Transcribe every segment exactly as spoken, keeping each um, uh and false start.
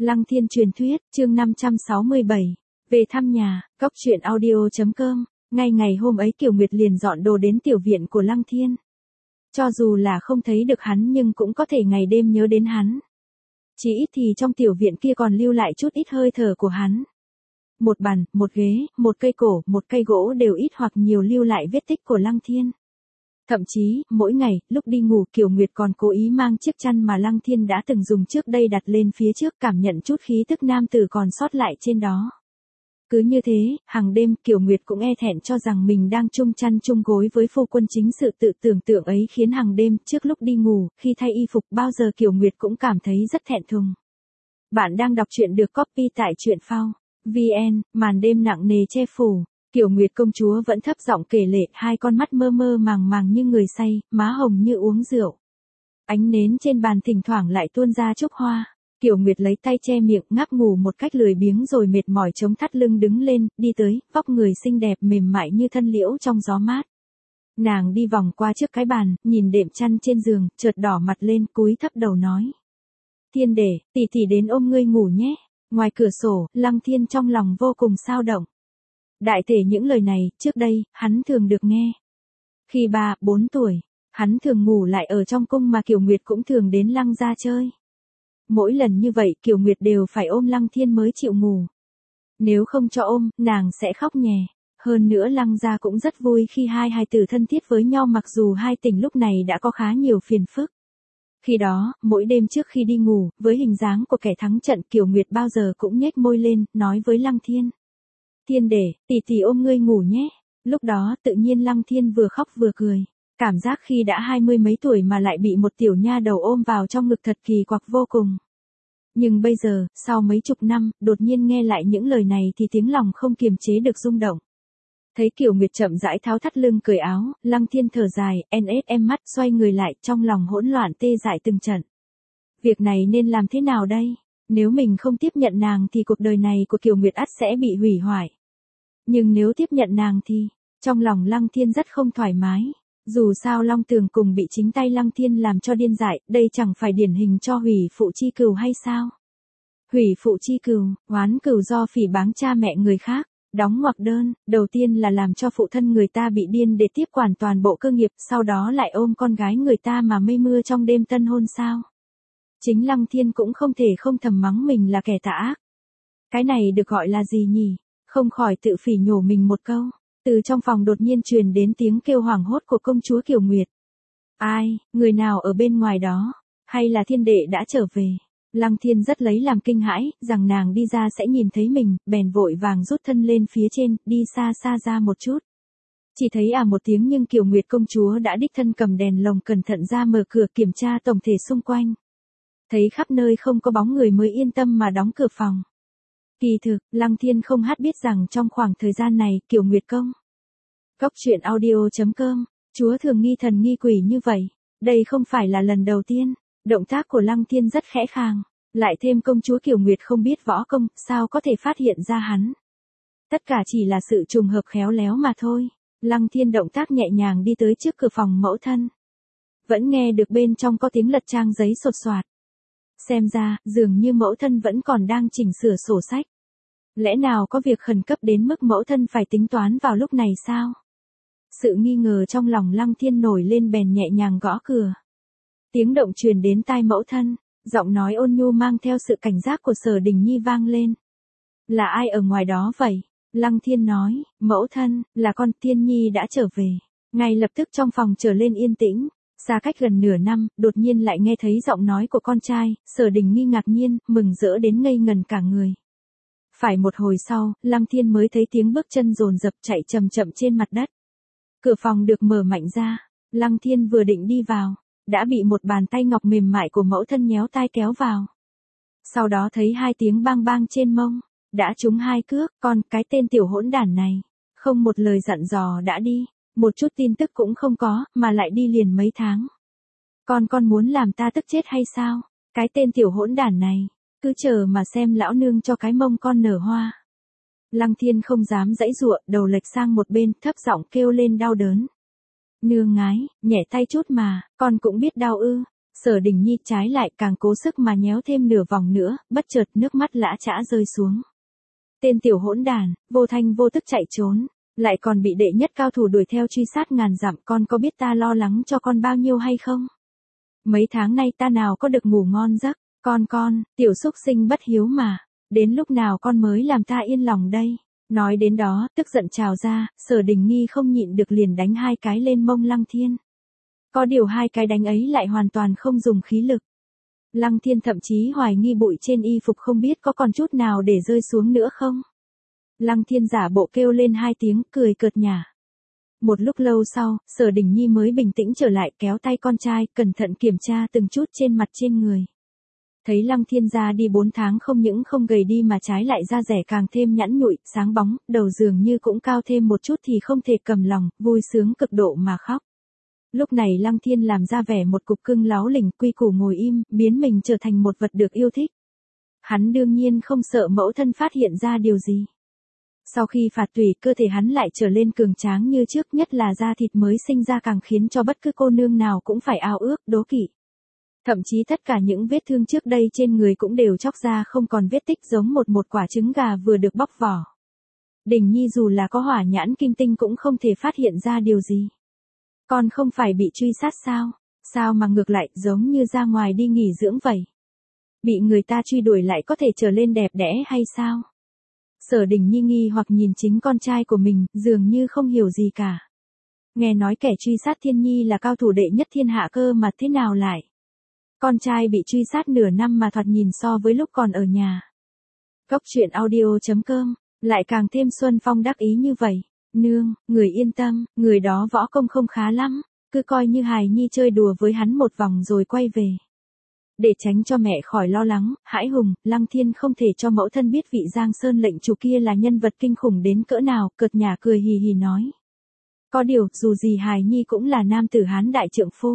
Lăng Thiên truyền thuyết, chương năm trăm sáu mươi bảy. Về thăm nhà, cốc truyện audio chấm com. Ngay ngày hôm ấy Kiều Nguyệt liền dọn đồ đến tiểu viện của Lăng Thiên. Cho dù là không thấy được hắn nhưng cũng có thể ngày đêm nhớ đến hắn. Chỉ ít thì trong tiểu viện kia còn lưu lại chút ít hơi thở của hắn. Một bàn, một ghế, một cây cổ, một cây gỗ đều ít hoặc nhiều lưu lại vết tích của Lăng Thiên. Thậm chí, mỗi ngày, lúc đi ngủ Kiều Nguyệt còn cố ý mang chiếc chăn mà Lăng Thiên đã từng dùng trước đây đặt lên phía trước cảm nhận chút khí tức nam tử còn sót lại trên đó. Cứ như thế, hàng đêm Kiều Nguyệt cũng e thẹn cho rằng mình đang chung chăn chung gối với phu quân, chính sự tự tưởng tượng ấy khiến hàng đêm trước lúc đi ngủ, khi thay y phục bao giờ Kiều Nguyệt cũng cảm thấy rất thẹn thùng. Bạn đang đọc truyện được copy tại truyện phao chấm vn, màn đêm nặng nề che phủ. Kiều Nguyệt công chúa vẫn thấp giọng kể lệ, hai con mắt mơ mơ màng màng như người say, má hồng như uống rượu. Ánh nến trên bàn thỉnh thoảng lại tuôn ra chốc hoa. Kiều Nguyệt lấy tay che miệng, ngáp ngủ một cách lười biếng rồi mệt mỏi chống thắt lưng đứng lên, đi tới, vóc người xinh đẹp mềm mại như thân liễu trong gió mát. Nàng đi vòng qua trước cái bàn, nhìn đệm chăn trên giường, chợt đỏ mặt lên, cúi thấp đầu nói: "Thiên để, tỷ tỷ đến ôm ngươi ngủ nhé." Ngoài cửa sổ, Lăng Thiên trong lòng vô cùng xao động. Đại thể những lời này, trước đây, hắn thường được nghe. Khi ba, bốn tuổi, hắn thường ngủ lại ở trong cung mà Kiều Nguyệt cũng thường đến Lăng gia chơi. Mỗi lần như vậy Kiều Nguyệt đều phải ôm Lăng Thiên mới chịu ngủ. Nếu không cho ôm, nàng sẽ khóc nhè. Hơn nữa Lăng gia cũng rất vui khi hai hài tử thân thiết với nhau mặc dù hai tỉnh lúc này đã có khá nhiều phiền phức. Khi đó, mỗi đêm trước khi đi ngủ, với hình dáng của kẻ thắng trận Kiều Nguyệt bao giờ cũng nhếch môi lên, nói với Lăng Thiên: "Thiên để, tỷ tỷ ôm ngươi ngủ nhé." Lúc đó tự nhiên Lăng Thiên vừa khóc vừa cười. Cảm giác khi đã hai mươi mấy tuổi mà lại bị một tiểu nha đầu ôm vào trong ngực thật kỳ quặc vô cùng. Nhưng bây giờ, sau mấy chục năm, đột nhiên nghe lại những lời này thì tiếng lòng không kiềm chế được rung động. Thấy Kiều Nguyệt chậm rãi tháo thắt lưng cởi áo, Lăng Thiên thở dài, en ét em mắt, xoay người lại, trong lòng hỗn loạn tê dại từng trận. Việc này nên làm thế nào đây? Nếu mình không tiếp nhận nàng thì cuộc đời này của Kiều Nguyệt ắt sẽ bị hủy hoại. Nhưng nếu tiếp nhận nàng thì, trong lòng Lăng Thiên rất không thoải mái. Dù sao Long Tường cùng bị chính tay Lăng Thiên làm cho điên dại, đây chẳng phải điển hình cho hủy phụ chi cừu hay sao? Hủy phụ chi cừu, oán cừu do phỉ báng cha mẹ người khác, đóng ngoặc đơn, đầu tiên là làm cho phụ thân người ta bị điên để tiếp quản toàn bộ cơ nghiệp, sau đó lại ôm con gái người ta mà mây mưa trong đêm tân hôn sao? Chính Lăng Thiên cũng không thể không thầm mắng mình là kẻ tà ác. Cái này được gọi là gì nhỉ? Không khỏi tự phỉ nhổ mình một câu. Từ trong phòng đột nhiên truyền đến tiếng kêu hoảng hốt của công chúa Kiều Nguyệt. Ai, người nào ở bên ngoài đó? Hay là Thiên đệ đã trở về? Lăng Thiên rất lấy làm kinh hãi, rằng nàng đi ra sẽ nhìn thấy mình, bèn vội vàng rút thân lên phía trên, đi xa xa ra một chút. Chỉ thấy à một tiếng nhưng Kiều Nguyệt công chúa đã đích thân cầm đèn lồng cẩn thận ra mở cửa kiểm tra tổng thể xung quanh. Thấy khắp nơi không có bóng người mới yên tâm mà đóng cửa phòng. Kỳ thực, Lăng Thiên không hát biết rằng trong khoảng thời gian này Kiều Nguyệt công cốc truyện audio chấm com, chúa thường nghi thần nghi quỷ như vậy. Đây không phải là lần đầu tiên. Động tác của Lăng Thiên rất khẽ khàng. Lại thêm công chúa Kiều Nguyệt không biết võ công, sao có thể phát hiện ra hắn. Tất cả chỉ là sự trùng hợp khéo léo mà thôi. Lăng Thiên động tác nhẹ nhàng đi tới trước cửa phòng mẫu thân. Vẫn nghe được bên trong có tiếng lật trang giấy sột soạt. Xem ra, dường như mẫu thân vẫn còn đang chỉnh sửa sổ sách. Lẽ nào có việc khẩn cấp đến mức mẫu thân phải tính toán vào lúc này sao? Sự nghi ngờ trong lòng Lăng Thiên nổi lên bèn nhẹ nhàng gõ cửa. Tiếng động truyền đến tai mẫu thân, giọng nói ôn nhu mang theo sự cảnh giác của Sở Đình Nhi vang lên. Là ai ở ngoài đó vậy? Lăng Thiên nói, mẫu thân, là con Thiên Nhi đã trở về. Ngay lập tức trong phòng trở lên yên tĩnh. Xa cách gần nửa năm, đột nhiên lại nghe thấy giọng nói của con trai, Sở Đình Nhi ngạc nhiên, mừng rỡ đến ngây ngần cả người. Phải một hồi sau, Lăng Thiên mới thấy tiếng bước chân dồn dập chạy chậm chậm trên mặt đất. Cửa phòng được mở mạnh ra, Lăng Thiên vừa định đi vào, đã bị một bàn tay ngọc mềm mại của mẫu thân nhéo tai kéo vào. Sau đó thấy hai tiếng bang bang trên mông, đã trúng hai cước, con cái tên tiểu hỗn đản này, không một lời dặn dò đã đi, một chút tin tức cũng không có, mà lại đi liền mấy tháng. Con con muốn làm ta tức chết hay sao? Cái tên tiểu hỗn đản này, cứ chờ mà xem lão nương cho cái mông con nở hoa. Lăng Thiên không dám giãy giụa, đầu lệch sang một bên, thấp giọng kêu lên đau đớn. Nương ngái, nhẹ tay chút mà, con cũng biết đau ư? Sở Đình Nhi trái lại càng cố sức mà nhéo thêm nửa vòng nữa, bất chợt nước mắt lã chã rơi xuống. Tên tiểu hỗn đàn, vô thanh vô tức chạy trốn, lại còn bị đệ nhất cao thủ đuổi theo truy sát ngàn dặm, con có biết ta lo lắng cho con bao nhiêu hay không? Mấy tháng nay ta nào có được ngủ ngon giấc, con con, tiểu xúc sinh bất hiếu mà, đến lúc nào con mới làm ta yên lòng đây? Nói đến đó, tức giận trào ra, Sở Đình Nhi không nhịn được liền đánh hai cái lên mông Lăng Thiên. Có điều hai cái đánh ấy lại hoàn toàn không dùng khí lực. Lăng Thiên thậm chí hoài nghi bụi trên y phục không biết có còn chút nào để rơi xuống nữa không. Lăng Thiên giả bộ kêu lên hai tiếng, cười cợt nhả. Một lúc lâu sau, Sở Đình Nhi mới bình tĩnh trở lại, kéo tay con trai, cẩn thận kiểm tra từng chút trên mặt trên người. Thấy Lăng Thiên ra đi bốn tháng không những không gầy đi mà trái lại da rẻ càng thêm nhẵn nhụi, sáng bóng, đầu dường như cũng cao thêm một chút thì không thể cầm lòng, vui sướng cực độ mà khóc. Lúc này Lăng Thiên làm ra vẻ một cục cưng láo lỉnh, quy củ ngồi im, biến mình trở thành một vật được yêu thích. Hắn đương nhiên không sợ mẫu thân phát hiện ra điều gì. Sau khi phạt tùy, cơ thể hắn lại trở lên cường tráng như trước, nhất là da thịt mới sinh ra càng khiến cho bất cứ cô nương nào cũng phải ao ước, đố kỵ. Thậm chí tất cả những vết thương trước đây trên người cũng đều chóc ra không còn vết tích, giống một một quả trứng gà vừa được bóc vỏ. Đình Nhi dù là có hỏa nhãn kim tinh cũng không thể phát hiện ra điều gì. Con không phải bị truy sát sao? Sao mà ngược lại giống như ra ngoài đi nghỉ dưỡng vậy? Bị người ta truy đuổi lại có thể trở lên đẹp đẽ hay sao? Sở Đình Nhi nghi hoặc nhìn chính con trai của mình, dường như không hiểu gì cả. Nghe nói kẻ truy sát Thiên Nhi là cao thủ đệ nhất thiên hạ cơ mà thế nào lại? Con trai bị truy sát nửa năm mà thoạt nhìn so với lúc còn ở nhà. Cốc truyện audio chấm com, lại càng thêm Xuân Phong đắc ý như vậy. Nương, người yên tâm, người đó võ công không khá lắm, cứ coi như hài nhi chơi đùa với hắn một vòng rồi quay về. Để tránh cho mẹ khỏi lo lắng, hãi hùng, Lăng Thiên không thể cho mẫu thân biết vị Giang Sơn lệnh chủ kia là nhân vật kinh khủng đến cỡ nào, cợt nhả cười hì hì nói. Có điều, dù gì hài nhi cũng là nam tử Hán đại trượng phu.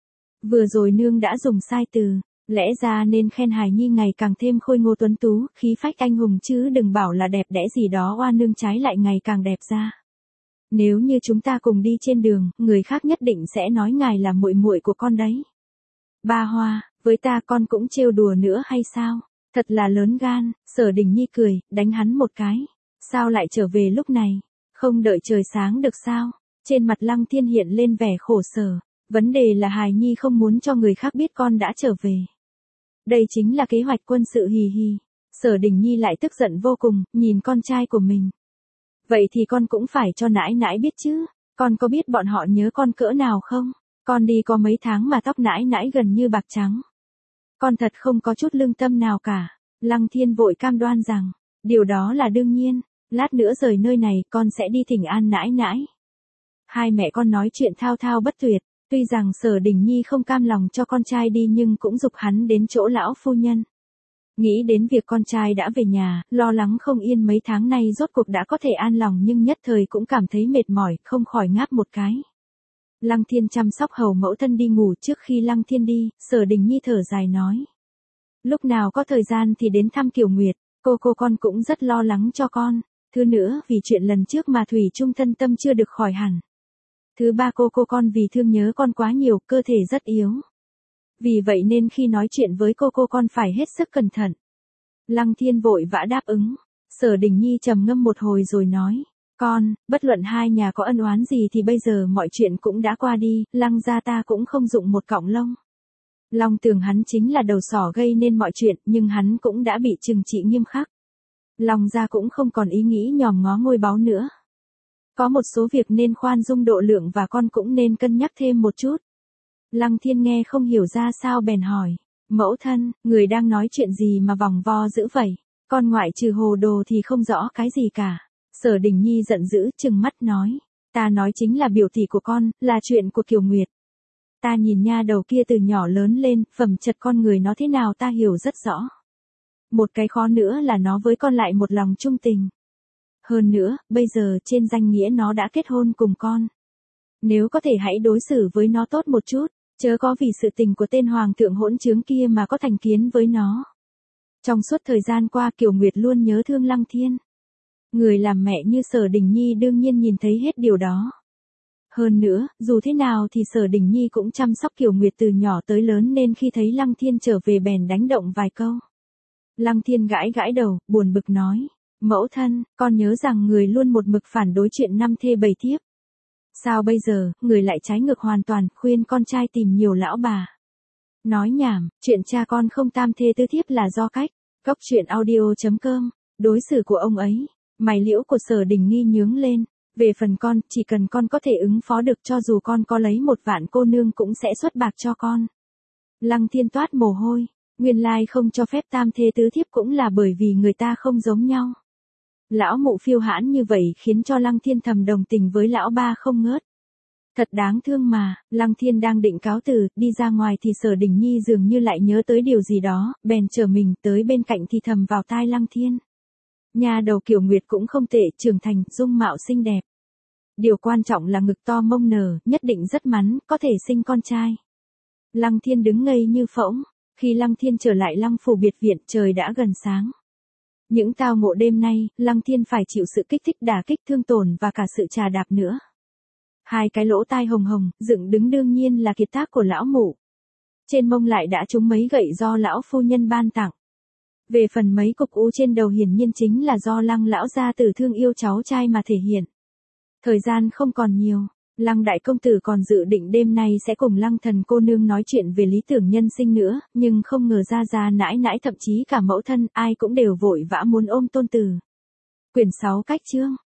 Vừa rồi nương đã dùng sai từ, lẽ ra nên khen hài nhi ngày càng thêm khôi ngô tuấn tú, khí phách anh hùng chứ đừng bảo là đẹp đẽ gì đó, oa nương trái lại ngày càng đẹp ra. Nếu như chúng ta cùng đi trên đường, người khác nhất định sẽ nói ngài là muội muội của con đấy. Ba Hoa, với ta con cũng trêu đùa nữa hay sao? Thật là lớn gan, Sở Đình Nhi cười, đánh hắn một cái. Sao lại trở về lúc này? Không đợi trời sáng được sao? Trên mặt Lăng Thiên hiện lên vẻ khổ sở. Vấn đề là hài nhi không muốn cho người khác biết con đã trở về. Đây chính là kế hoạch quân sự hì hì. Sở Đình Nhi lại tức giận vô cùng, nhìn con trai của mình. Vậy thì con cũng phải cho nãi nãi biết chứ. Con có biết bọn họ nhớ con cỡ nào không? Con đi có mấy tháng mà tóc nãi nãi gần như bạc trắng. Con thật không có chút lương tâm nào cả. Lăng Thiên vội cam đoan rằng, điều đó là đương nhiên, lát nữa rời nơi này con sẽ đi thỉnh an nãi nãi. Hai mẹ con nói chuyện thao thao bất tuyệt, tuy rằng Sở Đình Nhi không cam lòng cho con trai đi nhưng cũng giục hắn đến chỗ lão phu nhân. Nghĩ đến việc con trai đã về nhà, lo lắng không yên mấy tháng nay rốt cuộc đã có thể an lòng nhưng nhất thời cũng cảm thấy mệt mỏi, không khỏi ngáp một cái. Lăng Thiên chăm sóc hầu mẫu thân đi ngủ, trước khi Lăng Thiên đi, Sở Đình Nhi thở dài nói. Lúc nào có thời gian thì đến thăm Kiều Nguyệt, cô cô con cũng rất lo lắng cho con. Thứ nữa vì chuyện lần trước mà Thủy Trung thân tâm chưa được khỏi hẳn. Thứ ba cô cô con vì thương nhớ con quá nhiều, cơ thể rất yếu. Vì vậy nên khi nói chuyện với cô cô con phải hết sức cẩn thận. Lăng Thiên vội vã đáp ứng. Sở Đình Nhi trầm ngâm một hồi rồi nói. Con, bất luận hai nhà có ân oán gì thì bây giờ mọi chuyện cũng đã qua đi, Lăng gia ta cũng không dụng một cọng lông. Long Tường hắn chính là đầu sỏ gây nên mọi chuyện, nhưng hắn cũng đã bị trừng trị nghiêm khắc. Long gia cũng không còn ý nghĩ nhòm ngó ngôi báu nữa. Có một số việc nên khoan dung độ lượng và con cũng nên cân nhắc thêm một chút. Lăng Thiên nghe không hiểu ra sao bèn hỏi. Mẫu thân, người đang nói chuyện gì mà vòng vo dữ vậy? Con ngoại trừ hồ đồ thì không rõ cái gì cả. Sở Đình Nhi giận dữ trừng mắt nói. Ta nói chính là biểu tỷ của con, là chuyện của Kiều Nguyệt. Ta nhìn nha đầu kia từ nhỏ lớn lên, phẩm chất con người nó thế nào ta hiểu rất rõ. Một cái khó nữa là nó với con lại một lòng trung tình. Hơn nữa, bây giờ trên danh nghĩa nó đã kết hôn cùng con. Nếu có thể hãy đối xử với nó tốt một chút, chớ có vì sự tình của tên hoàng thượng hỗn trướng kia mà có thành kiến với nó. Trong suốt thời gian qua Kiều Nguyệt luôn nhớ thương Lăng Thiên. Người làm mẹ như Sở Đình Nhi đương nhiên nhìn thấy hết điều đó. Hơn nữa, dù thế nào thì Sở Đình Nhi cũng chăm sóc Kiều Nguyệt từ nhỏ tới lớn nên khi thấy Lăng Thiên trở về bèn đánh động vài câu. Lăng Thiên gãi gãi đầu, buồn bực nói. Mẫu thân, con nhớ rằng người luôn một mực phản đối chuyện năm thê bảy thiếp. Sao bây giờ, người lại trái ngược hoàn toàn, khuyên con trai tìm nhiều lão bà. Nói nhảm, chuyện cha con không tam thê tứ thiếp là do cách. Cốc truyện audio.com, đối xử của ông ấy. Mày liễu của Sở Đình Nhi nhướng lên. Về phần con, chỉ cần con có thể ứng phó được cho dù con có lấy một vạn cô nương cũng sẽ xuất bạc cho con. Lăng Thiên toát mồ hôi. Nguyên lai không cho phép tam thê tứ thiếp cũng là bởi vì người ta không giống nhau. Lão mụ phiêu hãn như vậy khiến cho Lăng Thiên thầm đồng tình với lão ba không ngớt. Thật đáng thương mà, Lăng Thiên đang định cáo từ, đi ra ngoài thì Sở Đình Nhi dường như lại nhớ tới điều gì đó, bèn trở mình tới bên cạnh thì thầm vào tai Lăng Thiên. Nhà đầu Kiều Nguyệt cũng không tệ, trưởng thành, dung mạo xinh đẹp. Điều quan trọng là ngực to mông nở, nhất định rất mắn, có thể sinh con trai. Lăng Thiên đứng ngây như phỗng, khi Lăng Thiên trở lại Lăng phủ biệt viện trời đã gần sáng. Những tao ngộ đêm nay, Lăng Thiên phải chịu sự kích thích đả kích thương tổn và cả sự trà đạp nữa. Hai cái lỗ tai hồng hồng, dựng đứng đương nhiên là kiệt tác của lão mụ. Trên mông lại đã trúng mấy gậy do lão phu nhân ban tặng. Về phần mấy cục u trên đầu hiển nhiên chính là do Lăng lão gia tử thương yêu cháu trai mà thể hiện. Thời gian không còn nhiều, Lăng đại công tử còn dự định đêm nay sẽ cùng Lăng thần cô nương nói chuyện về lý tưởng nhân sinh nữa, nhưng không ngờ ra ra nãi nãi thậm chí cả mẫu thân ai cũng đều vội vã muốn ôm tôn tử. Quyển sáu cách chương